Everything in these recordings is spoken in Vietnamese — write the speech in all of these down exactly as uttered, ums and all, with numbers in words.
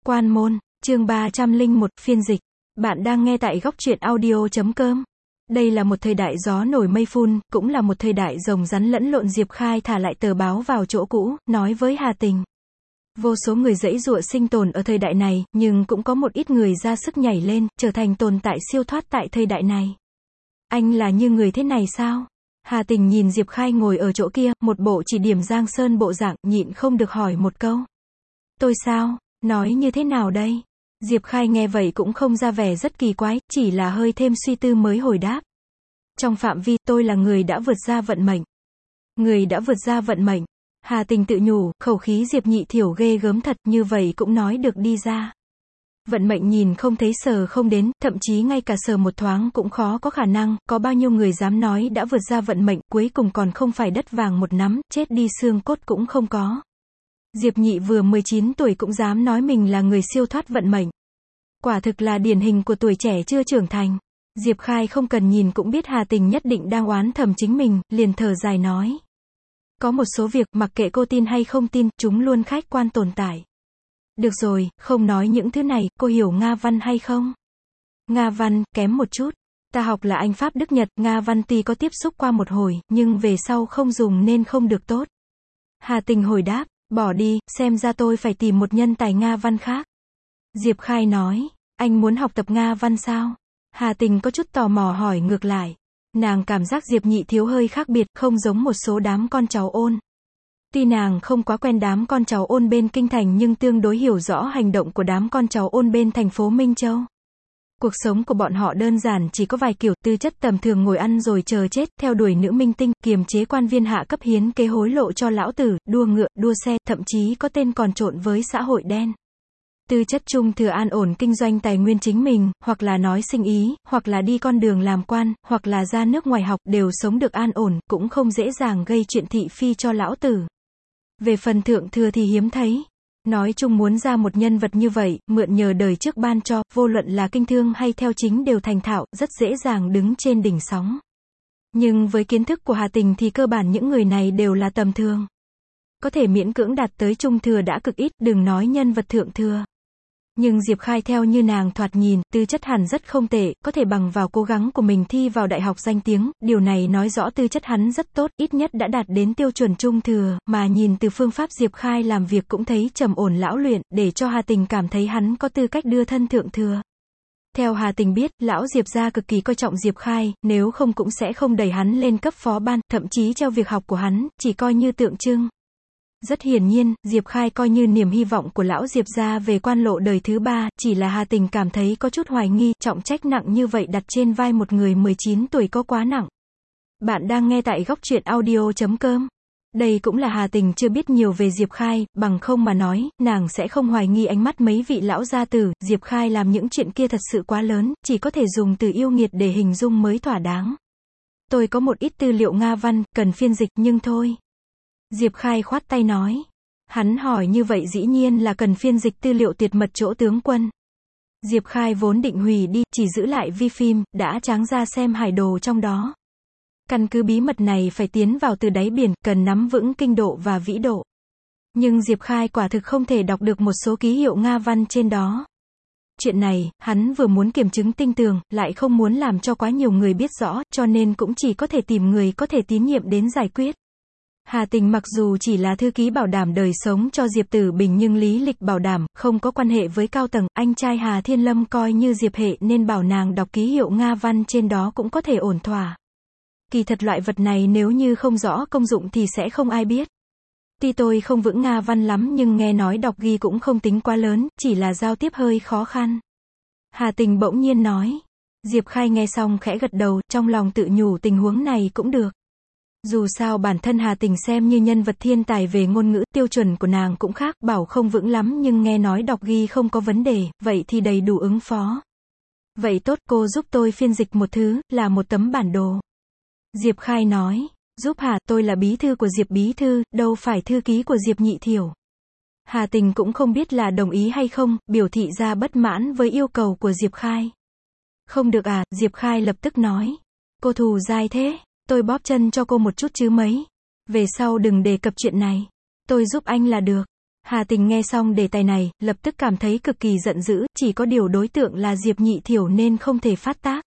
Quan môn, chương ba trăm lẻ một, phiên dịch. Bạn đang nghe tại góc truyện audio chấm com. Đây là một thời đại gió nổi mây phun, cũng là một thời đại rồng rắn lẫn lộn. Diệp Khai thả lại tờ báo vào chỗ cũ, nói với Hà Tình. Vô số người giãy giụa sinh tồn ở thời đại này, nhưng cũng có một ít người ra sức nhảy lên, trở thành tồn tại siêu thoát tại thời đại này. Anh là như người thế này sao? Hà Tình nhìn Diệp Khai ngồi ở chỗ kia, một bộ chỉ điểm Giang Sơn bộ dạng, nhịn không được hỏi một câu. Tôi sao? Nói như thế nào đây? Diệp Khai nghe vậy cũng không ra vẻ rất kỳ quái, chỉ là hơi thêm suy tư mới hồi đáp. Trong phạm vi, tôi là người đã vượt ra vận mệnh. Người đã vượt ra vận mệnh. Hà Tình tự nhủ, khẩu khí Diệp Nhị Thiểu ghê gớm thật, như vậy cũng nói được đi ra. Vận mệnh nhìn không thấy sờ không đến, thậm chí ngay cả sờ một thoáng cũng khó có khả năng, có bao nhiêu người dám nói đã vượt ra vận mệnh, cuối cùng còn không phải đất vàng một nắm, chết đi xương cốt cũng không có. Diệp Nhị vừa mười chín tuổi cũng dám nói mình là người siêu thoát vận mệnh. Quả thực là điển hình của tuổi trẻ chưa trưởng thành. Diệp Khai không cần nhìn cũng biết Hà Tình nhất định đang oán thầm chính mình, liền thở dài nói. Có một số việc, mặc kệ cô tin hay không tin, chúng luôn khách quan tồn tại. Được rồi, không nói những thứ này, cô hiểu Nga văn hay không? Nga văn, kém một chút. Ta học là Anh Pháp Đức Nhật, Nga văn tuy có tiếp xúc qua một hồi, nhưng về sau không dùng nên không được tốt. Hà Tình hồi đáp, bỏ đi, xem ra tôi phải tìm một nhân tài Nga văn khác. Diệp Khai nói, anh muốn học tập Nga văn sao? Hà Tình có chút tò mò hỏi ngược lại. Nàng cảm giác Diệp Nhị Thiếu hơi khác biệt, không giống một số đám con cháu ôn. Tuy nàng không quá quen đám con cháu ôn bên kinh thành nhưng tương đối hiểu rõ hành động của đám con cháu ôn bên thành phố Minh Châu. Cuộc sống của bọn họ đơn giản chỉ có vài kiểu, tư chất tầm thường ngồi ăn rồi chờ chết, theo đuổi nữ minh tinh, kiềm chế quan viên hạ cấp hiến kế hối lộ cho lão tử, đua ngựa, đua xe, thậm chí có tên còn trộn với xã hội đen. Tư chất trung thừa an ổn kinh doanh tài nguyên chính mình, hoặc là nói sinh ý, hoặc là đi con đường làm quan, hoặc là ra nước ngoài học, đều sống được an ổn, cũng không dễ dàng gây chuyện thị phi cho lão tử. Về phần thượng thừa thì hiếm thấy. Nói chung muốn ra một nhân vật như vậy, mượn nhờ đời trước ban cho, vô luận là kinh thương hay theo chính đều thành thạo, rất dễ dàng đứng trên đỉnh sóng. Nhưng với kiến thức của Hà Tình thì cơ bản những người này đều là tầm thường. Có thể miễn cưỡng đạt tới trung thừa đã cực ít, đừng nói nhân vật thượng thừa. Nhưng Diệp Khai theo như nàng thoạt nhìn, tư chất hẳn rất không tệ, có thể bằng vào cố gắng của mình thi vào đại học danh tiếng, điều này nói rõ tư chất hắn rất tốt, ít nhất đã đạt đến tiêu chuẩn trung thừa, mà nhìn từ phương pháp Diệp Khai làm việc cũng thấy trầm ổn lão luyện, để cho Hà Tình cảm thấy hắn có tư cách đưa thân thượng thừa. Theo Hà Tình biết, lão Diệp gia cực kỳ coi trọng Diệp Khai, nếu không cũng sẽ không đẩy hắn lên cấp phó ban, thậm chí treo việc học của hắn, chỉ coi như tượng trưng. Rất hiển nhiên, Diệp Khai coi như niềm hy vọng của lão Diệp gia về quan lộ đời thứ ba, chỉ là Hà Tình cảm thấy có chút hoài nghi, trọng trách nặng như vậy đặt trên vai một người mười chín tuổi có quá nặng. Bạn đang nghe tại góc truyện audio chấm com. Đây cũng là Hà Tình chưa biết nhiều về Diệp Khai, bằng không mà nói, nàng sẽ không hoài nghi ánh mắt mấy vị lão gia tử, Diệp Khai làm những chuyện kia thật sự quá lớn, chỉ có thể dùng từ yêu nghiệt để hình dung mới thỏa đáng. Tôi có một ít tư liệu Nga văn, cần phiên dịch nhưng thôi. Diệp Khai khoát tay nói. Hắn hỏi như vậy dĩ nhiên là cần phiên dịch tư liệu tuyệt mật chỗ tướng quân. Diệp Khai vốn định hủy đi, chỉ giữ lại vi phim, đã tráng ra xem hải đồ trong đó. Căn cứ bí mật này phải tiến vào từ đáy biển, cần nắm vững kinh độ và vĩ độ. Nhưng Diệp Khai quả thực không thể đọc được một số ký hiệu Nga văn trên đó. Chuyện này, hắn vừa muốn kiểm chứng tinh tường, lại không muốn làm cho quá nhiều người biết rõ, cho nên cũng chỉ có thể tìm người có thể tín nhiệm đến giải quyết. Hà Tình mặc dù chỉ là thư ký bảo đảm đời sống cho Diệp Tử Bình nhưng lý lịch bảo đảm, không có quan hệ với cao tầng, anh trai Hà Thiên Lâm coi như Diệp hệ nên bảo nàng đọc ký hiệu Nga văn trên đó cũng có thể ổn thỏa. Kỳ thật loại vật này nếu như không rõ công dụng thì sẽ không ai biết. Tuy tôi không vững Nga văn lắm nhưng nghe nói đọc ghi cũng không tính quá lớn, chỉ là giao tiếp hơi khó khăn. Hà Tình bỗng nhiên nói. Diệp Khai nghe xong khẽ gật đầu, trong lòng tự nhủ tình huống này cũng được. Dù sao bản thân Hà Tình xem như nhân vật thiên tài về ngôn ngữ, tiêu chuẩn của nàng cũng khác, bảo không vững lắm nhưng nghe nói đọc ghi không có vấn đề, vậy thì đầy đủ ứng phó. Vậy tốt, cô giúp tôi phiên dịch một thứ, là một tấm bản đồ. Diệp Khai nói, giúp hả, tôi là bí thư của Diệp bí thư, đâu phải thư ký của Diệp Nhị Thiểu. Hà Tình cũng không biết là đồng ý hay không, biểu thị ra bất mãn với yêu cầu của Diệp Khai. Không được à, Diệp Khai lập tức nói. Cô thù dai thế. Tôi bóp chân cho cô một chút chứ mấy. Về sau đừng đề cập chuyện này. Tôi giúp anh là được. Hà Tình nghe xong đề tài này, lập tức cảm thấy cực kỳ giận dữ, chỉ có điều đối tượng là Diệp Nhị Thiểu nên không thể phát tác.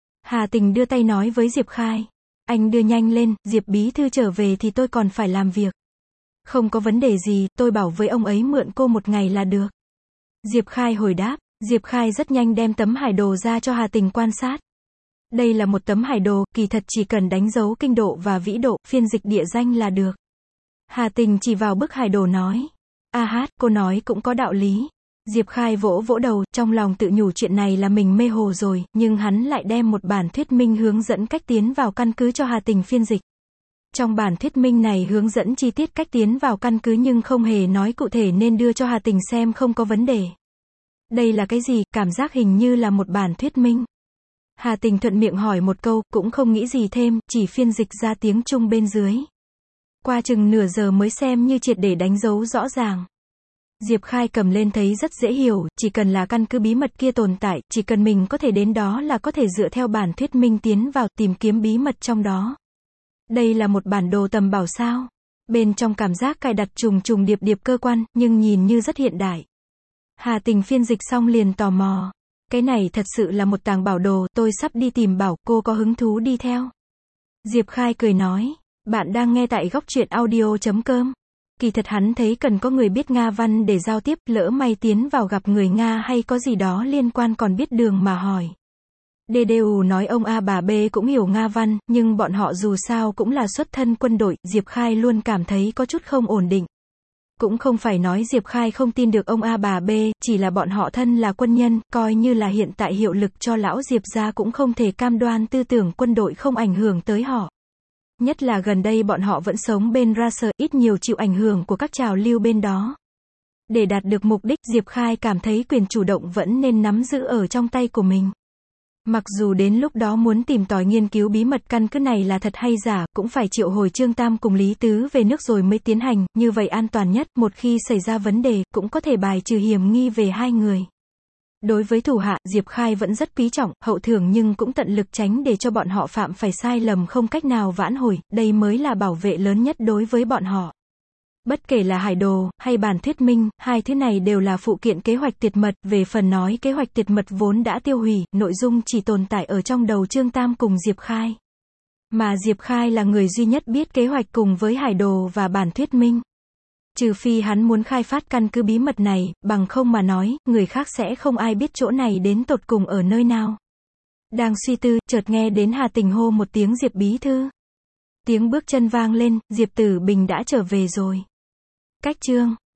Hà Tình đưa tay nói với Diệp Khai. Anh đưa nhanh lên, Diệp bí thư trở về thì tôi còn phải làm việc. Không có vấn đề gì, tôi bảo với ông ấy mượn cô một ngày là được. Diệp Khai hồi đáp. Diệp Khai rất nhanh đem tấm hải đồ ra cho Hà Tình quan sát. Đây là một tấm hải đồ, kỳ thật chỉ cần đánh dấu kinh độ và vĩ độ, phiên dịch địa danh là được. Hà Tình chỉ vào bức hải đồ nói. A hát, cô nói cũng có đạo lý. Diệp Khai vỗ vỗ đầu, trong lòng tự nhủ chuyện này là mình mê hồ rồi, nhưng hắn lại đem một bản thuyết minh hướng dẫn cách tiến vào căn cứ cho Hà Tình phiên dịch. Trong bản thuyết minh này hướng dẫn chi tiết cách tiến vào căn cứ nhưng không hề nói cụ thể nên đưa cho Hà Tình xem không có vấn đề. Đây là cái gì, cảm giác hình như là một bản thuyết minh. Hà Tình thuận miệng hỏi một câu, cũng không nghĩ gì thêm, chỉ phiên dịch ra tiếng Trung bên dưới. Qua chừng nửa giờ mới xem như triệt để đánh dấu rõ ràng. Diệp Khai cầm lên thấy rất dễ hiểu, chỉ cần là căn cứ bí mật kia tồn tại, chỉ cần mình có thể đến đó là có thể dựa theo bản thuyết minh tiến vào tìm kiếm bí mật trong đó. Đây là một bản đồ tầm bảo sao? Bên trong cảm giác cài đặt trùng trùng điệp điệp cơ quan, nhưng nhìn như rất hiện đại. Hà Tình phiên dịch xong liền tò mò. Cái này thật sự là một tàng bảo đồ, tôi sắp đi tìm bảo, cô có hứng thú đi theo. Diệp Khai cười nói, bạn đang nghe tại góc truyện audio chấm com. Kỳ thật hắn thấy cần có người biết Nga văn để giao tiếp, lỡ may tiến vào gặp người Nga hay có gì đó liên quan còn biết đường mà hỏi. đê đê u nói ông A bà B cũng hiểu Nga văn, nhưng bọn họ dù sao cũng là xuất thân quân đội, Diệp Khai luôn cảm thấy có chút không ổn định. Cũng không phải nói Diệp Khai không tin được ông A bà B, chỉ là bọn họ thân là quân nhân, coi như là hiện tại hiệu lực cho lão Diệp gia cũng không thể cam đoan tư tưởng quân đội không ảnh hưởng tới họ. Nhất là gần đây bọn họ vẫn sống bên Russia, ít nhiều chịu ảnh hưởng của các trào lưu bên đó. Để đạt được mục đích, Diệp Khai cảm thấy quyền chủ động vẫn nên nắm giữ ở trong tay của mình. Mặc dù đến lúc đó muốn tìm tòi nghiên cứu bí mật căn cứ này là thật hay giả, cũng phải triệu hồi Trương Tam cùng Lý Tứ về nước rồi mới tiến hành, như vậy an toàn nhất, một khi xảy ra vấn đề, cũng có thể bài trừ hiểm nghi về hai người. Đối với thủ hạ, Diệp Khai vẫn rất quý trọng, hậu thưởng nhưng cũng tận lực tránh để cho bọn họ phạm phải sai lầm không cách nào vãn hồi, đây mới là bảo vệ lớn nhất đối với bọn họ. Bất kể là hải đồ, hay bản thuyết minh, hai thứ này đều là phụ kiện kế hoạch tuyệt mật, về phần nói kế hoạch tuyệt mật vốn đã tiêu hủy, nội dung chỉ tồn tại ở trong đầu Trương Tam cùng Diệp Khai. Mà Diệp Khai là người duy nhất biết kế hoạch cùng với hải đồ và bản thuyết minh. Trừ phi hắn muốn khai phát căn cứ bí mật này, bằng không mà nói, người khác sẽ không ai biết chỗ này đến tột cùng ở nơi nào. Đang suy tư, chợt nghe đến Hà Tình hô một tiếng Diệp bí thư. Tiếng bước chân vang lên, Diệp Tử Bình đã trở về rồi. Cách chương